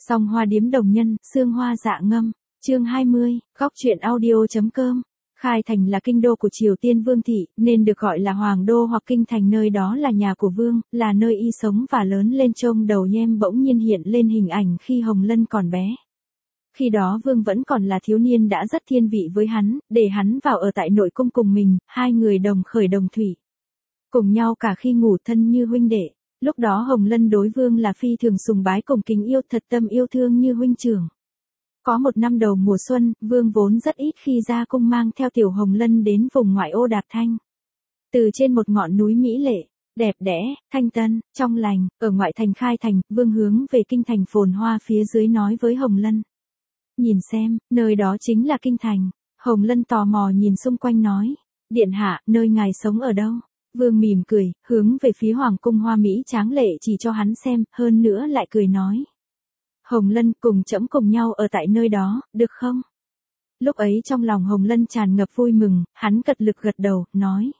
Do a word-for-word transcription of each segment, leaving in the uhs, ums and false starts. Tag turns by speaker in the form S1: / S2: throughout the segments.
S1: Song hoa điếm đồng nhân, sương hoa dạ ngâm. Chương hai mươi, góc truyện audio.com. Khai Thành là kinh đô của Triều Tiên Vương thị, nên được gọi là Hoàng đô hoặc Kinh Thành, nơi đó là nhà của Vương, là nơi y sống và lớn lên. Trong đầu Nhem bỗng nhiên hiện lên hình ảnh khi Hồng Lân còn bé. Khi đó Vương vẫn còn là thiếu niên đã rất thiên vị với hắn, để hắn vào ở tại nội cung cùng mình, hai người đồng khởi đồng thủy. Cùng nhau cả khi ngủ thân như huynh đệ. Lúc đó Hồng Lân đối Vương là phi thường sùng bái cùng kính yêu, thật tâm yêu thương như huynh trưởng. Có một năm đầu mùa xuân, Vương vốn rất ít khi ra cung mang theo tiểu Hồng Lân đến vùng ngoại ô Đạp Thanh. Từ trên một ngọn núi mỹ lệ, đẹp đẽ, thanh tân, trong lành, ở ngoại thành Khai Thành, Vương hướng về Kinh Thành phồn hoa phía dưới nói với Hồng Lân. Nhìn xem, nơi đó chính là Kinh Thành. Hồng Lân tò mò nhìn xung quanh nói. Điện hạ, nơi ngài sống ở đâu? Vương mỉm cười, hướng về phía Hoàng cung hoa mỹ tráng lệ chỉ cho hắn xem, hơn nữa lại cười nói. Hồng Lân, cùng trẫm cùng nhau ở tại nơi đó, được không? Lúc ấy trong lòng Hồng Lân tràn ngập vui mừng, hắn cật lực gật đầu, nói.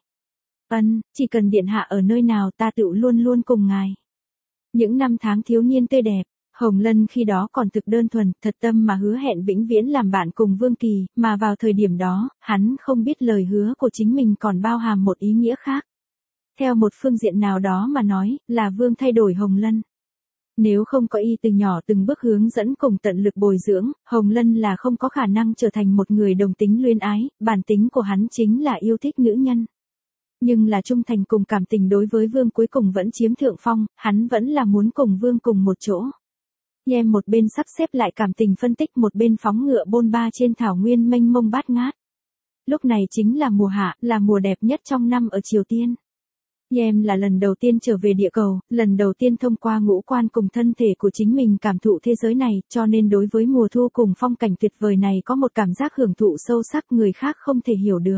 S1: Ân, chỉ cần điện hạ ở nơi nào ta tự luôn luôn cùng ngài. Những năm tháng thiếu niên tươi đẹp, Hồng Lân khi đó còn thực đơn thuần, thật tâm mà hứa hẹn vĩnh viễn làm bạn cùng Vương Kỳ, mà vào thời điểm đó, hắn không biết lời hứa của chính mình còn bao hàm một ý nghĩa khác. Theo một phương diện nào đó mà nói, là Vương thay đổi Hồng Lân. Nếu không có y từ nhỏ từng bước hướng dẫn cùng tận lực bồi dưỡng, Hồng Lân là không có khả năng trở thành một người đồng tính luyến ái, bản tính của hắn chính là yêu thích nữ nhân. Nhưng là trung thành cùng cảm tình đối với Vương cuối cùng vẫn chiếm thượng phong, hắn vẫn là muốn cùng Vương cùng một chỗ. Nhem một bên sắp xếp lại cảm tình phân tích, một bên phóng ngựa bôn ba trên thảo nguyên mênh mông bát ngát. Lúc này chính là mùa hạ, là mùa đẹp nhất trong năm ở Triều Tiên. Nhem là lần đầu tiên trở về địa cầu, lần đầu tiên thông qua ngũ quan cùng thân thể của chính mình cảm thụ thế giới này, cho nên đối với mùa thu cùng phong cảnh tuyệt vời này có một cảm giác hưởng thụ sâu sắc người khác không thể hiểu được.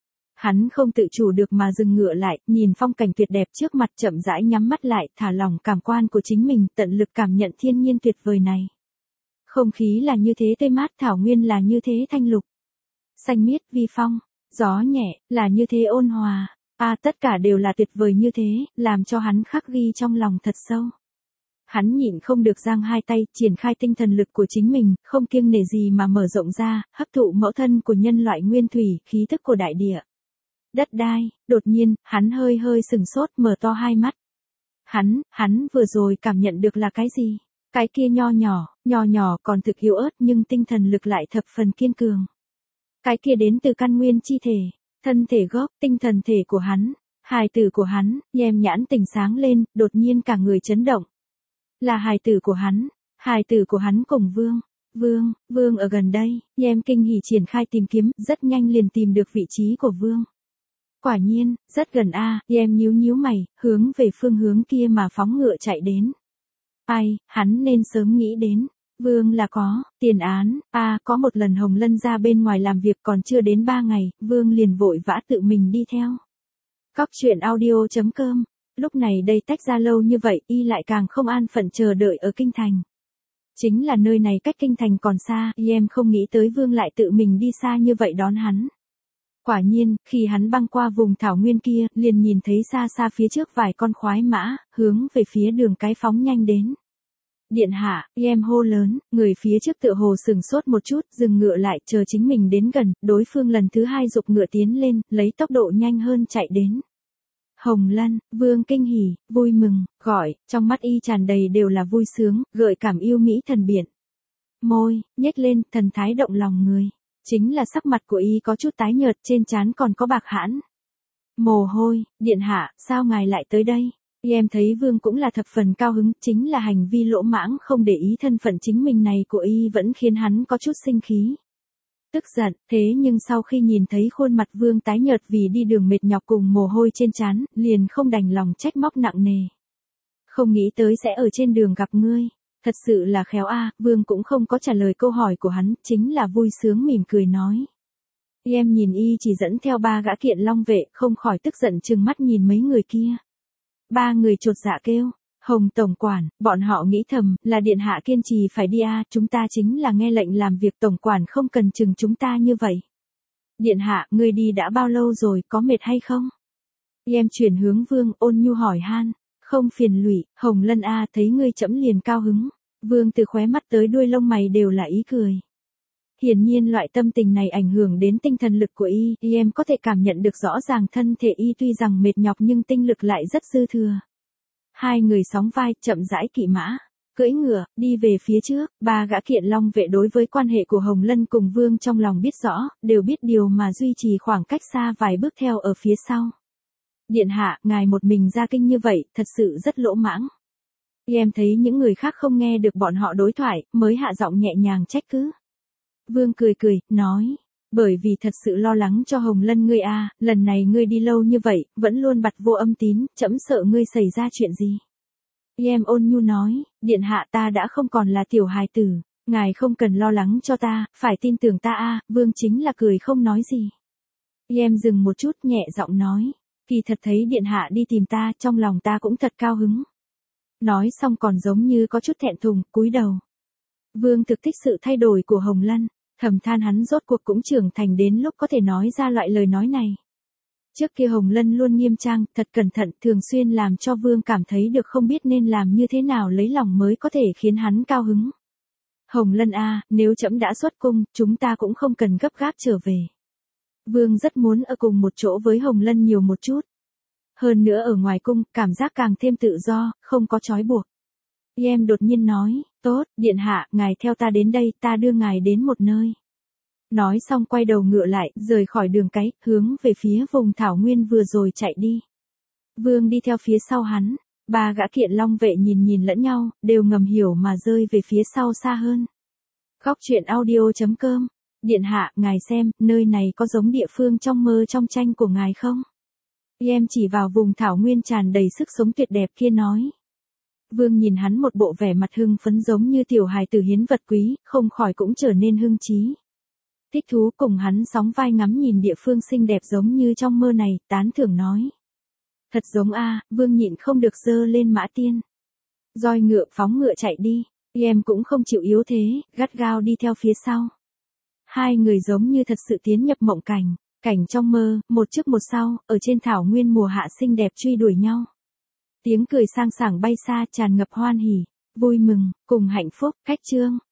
S1: Hắn không tự chủ được mà dừng ngựa lại, nhìn phong cảnh tuyệt đẹp trước mặt, chậm rãi nhắm mắt lại, thả lỏng cảm quan của chính mình, tận lực cảm nhận thiên nhiên tuyệt vời này. Không khí là như thế tươi mát, thảo nguyên là như thế thanh lục. Xanh miết, vi phong, gió nhẹ, là như thế ôn hòa. À, tất cả đều là tuyệt vời như thế, làm cho hắn khắc ghi trong lòng thật sâu. Hắn nhịn không được giang hai tay, triển khai tinh thần lực của chính mình, không kiêng nể gì mà mở rộng ra, hấp thụ mẫu thân của nhân loại nguyên thủy, khí thức của đại địa. Đất đai, đột nhiên, hắn hơi hơi sừng sốt, mở to hai mắt. Hắn, hắn vừa rồi cảm nhận được là cái gì? Cái kia nho nhỏ, nho nhỏ còn thực yếu ớt nhưng tinh thần lực lại thập phần kiên cường. Cái kia đến từ căn nguyên chi thể. Thân thể gốc, tinh thần thể của hắn, hài tử của hắn, Nhem nhãn tỉnh sáng lên, đột nhiên cả người chấn động. Là hài tử của hắn, hài tử của hắn cùng Vương, Vương, Vương ở gần đây, Nhem kinh hỉ triển khai tìm kiếm, rất nhanh liền tìm được vị trí của Vương. Quả nhiên, rất gần a, Nhem nhíu nhíu mày, hướng về phương hướng kia mà phóng ngựa chạy đến. Ai, hắn nên sớm nghĩ đến. Vương là có, tiền án, a à, có một lần Hồng Lân ra bên ngoài làm việc còn chưa đến ba ngày, Vương liền vội vã tự mình đi theo. Góc truyện audio.com, lúc này đây tách ra lâu như vậy, y lại càng không an phận chờ đợi ở Kinh Thành. Chính là nơi này cách Kinh Thành còn xa, em không nghĩ tới Vương lại tự mình đi xa như vậy đón hắn. Quả nhiên, khi hắn băng qua vùng thảo nguyên kia, liền nhìn thấy xa xa phía trước vài con khoái mã, hướng về phía đường cái phóng nhanh đến. Điện hạ, em hô lớn, người phía trước tựa hồ sừng sốt một chút, dừng ngựa lại, chờ chính mình đến gần, đối phương lần thứ hai giục ngựa tiến lên, lấy tốc độ nhanh hơn chạy đến. Hồng Lân, Vương kinh hỉ, vui mừng, gọi, trong mắt y tràn đầy đều là vui sướng, gợi cảm yêu mỹ thần biển. Môi, nhếch lên, thần thái động lòng người. Chính là sắc mặt của y có chút tái nhợt, trên trán còn có bạc hãn. Mồ hôi, điện hạ, sao ngài lại tới đây? Em thấy Vương cũng là thập phần cao hứng, chính là hành vi lỗ mãng không để ý thân phận chính mình này của y vẫn khiến hắn có chút sinh khí. Tức giận, thế nhưng sau khi nhìn thấy khuôn mặt Vương tái nhợt vì đi đường mệt nhọc cùng mồ hôi trên trán, liền không đành lòng trách móc nặng nề. Không nghĩ tới sẽ ở trên đường gặp ngươi, thật sự là khéo a. Vương cũng không có trả lời câu hỏi của hắn, chính là vui sướng mỉm cười nói. Em nhìn y chỉ dẫn theo ba gã kiện long vệ, không khỏi tức giận trừng mắt nhìn mấy người kia. Ba người chột dạ kêu, Hồng tổng quản, bọn họ nghĩ thầm, là điện hạ kiên trì phải đi a, chúng ta chính là nghe lệnh làm việc, tổng quản không cần chừng chúng ta như vậy. Điện hạ, ngươi đi đã bao lâu rồi, có mệt hay không? Em chuyển hướng Vương, ôn nhu hỏi han, không phiền lụy, Hồng Lân a, thấy ngươi trẫm liền cao hứng. Vương từ khóe mắt tới đuôi lông mày đều là ý cười. Hiển nhiên loại tâm tình này ảnh hưởng đến tinh thần lực của y, y em có thể cảm nhận được rõ ràng thân thể y tuy rằng mệt nhọc nhưng tinh lực lại rất dư thừa. Hai người sóng vai, chậm rãi kỵ mã, cưỡi ngựa, đi về phía trước, ba gã kiện long vệ đối với quan hệ của Hồng Lân cùng Vương trong lòng biết rõ, đều biết điều mà duy trì khoảng cách xa vài bước theo ở phía sau. Điện hạ, ngài một mình ra kinh như vậy, thật sự rất lỗ mãng. Em thấy những người khác không nghe được bọn họ đối thoại, mới hạ giọng nhẹ nhàng trách cứ. Vương cười cười, nói, bởi vì thật sự lo lắng cho Hồng Lân ngươi a, lần này ngươi đi lâu như vậy, vẫn luôn bặt vô âm tín, trẫm sợ ngươi xảy ra chuyện gì. Em ôn nhu nói, điện hạ ta đã không còn là tiểu hài tử, ngài không cần lo lắng cho ta, phải tin tưởng ta a. Vương chính là cười không nói gì. Em dừng một chút nhẹ giọng nói, kỳ thật thấy điện hạ đi tìm ta, trong lòng ta cũng thật cao hứng. Nói xong còn giống như có chút thẹn thùng, cúi đầu. Vương thực thích sự thay đổi của Hồng Lân, thầm than hắn rốt cuộc cũng trưởng thành đến lúc có thể nói ra loại lời nói này. Trước kia Hồng Lân luôn nghiêm trang, thật cẩn thận, thường xuyên làm cho Vương cảm thấy được không biết nên làm như thế nào lấy lòng mới có thể khiến hắn cao hứng. Hồng Lân a, nếu trẫm đã xuất cung, chúng ta cũng không cần gấp gáp trở về. Vương rất muốn ở cùng một chỗ với Hồng Lân nhiều một chút. Hơn nữa ở ngoài cung, cảm giác càng thêm tự do, không có trói buộc. Em đột nhiên nói, tốt, điện hạ, ngài theo ta đến đây, ta đưa ngài đến một nơi. Nói xong quay đầu ngựa lại, rời khỏi đường cái, hướng về phía vùng thảo nguyên vừa rồi chạy đi. Vương đi theo phía sau hắn, ba gã kiện long vệ nhìn nhìn lẫn nhau, đều ngầm hiểu mà rơi về phía sau xa hơn. Góc truyện audio chấm com, điện hạ, ngài xem, nơi này có giống địa phương trong mơ trong tranh của ngài không? Em chỉ vào vùng thảo nguyên tràn đầy sức sống tuyệt đẹp kia nói. Vương nhìn hắn một bộ vẻ mặt hưng phấn giống như tiểu hài tử hiến vật quý, không khỏi cũng trở nên hưng trí. Thích thú cùng hắn sóng vai ngắm nhìn địa phương xinh đẹp giống như trong mơ này, tán thưởng nói. Thật giống a, Vương nhịn không được giơ lên mã tiên. Roi ngựa phóng ngựa chạy đi, em cũng không chịu yếu thế, gắt gao đi theo phía sau. Hai người giống như thật sự tiến nhập mộng cảnh, cảnh trong mơ, một trước một sau, ở trên thảo nguyên mùa hạ xinh đẹp truy đuổi nhau. Tiếng cười sang sảng bay xa tràn ngập hoan hỉ, vui mừng, cùng hạnh phúc, cách chương.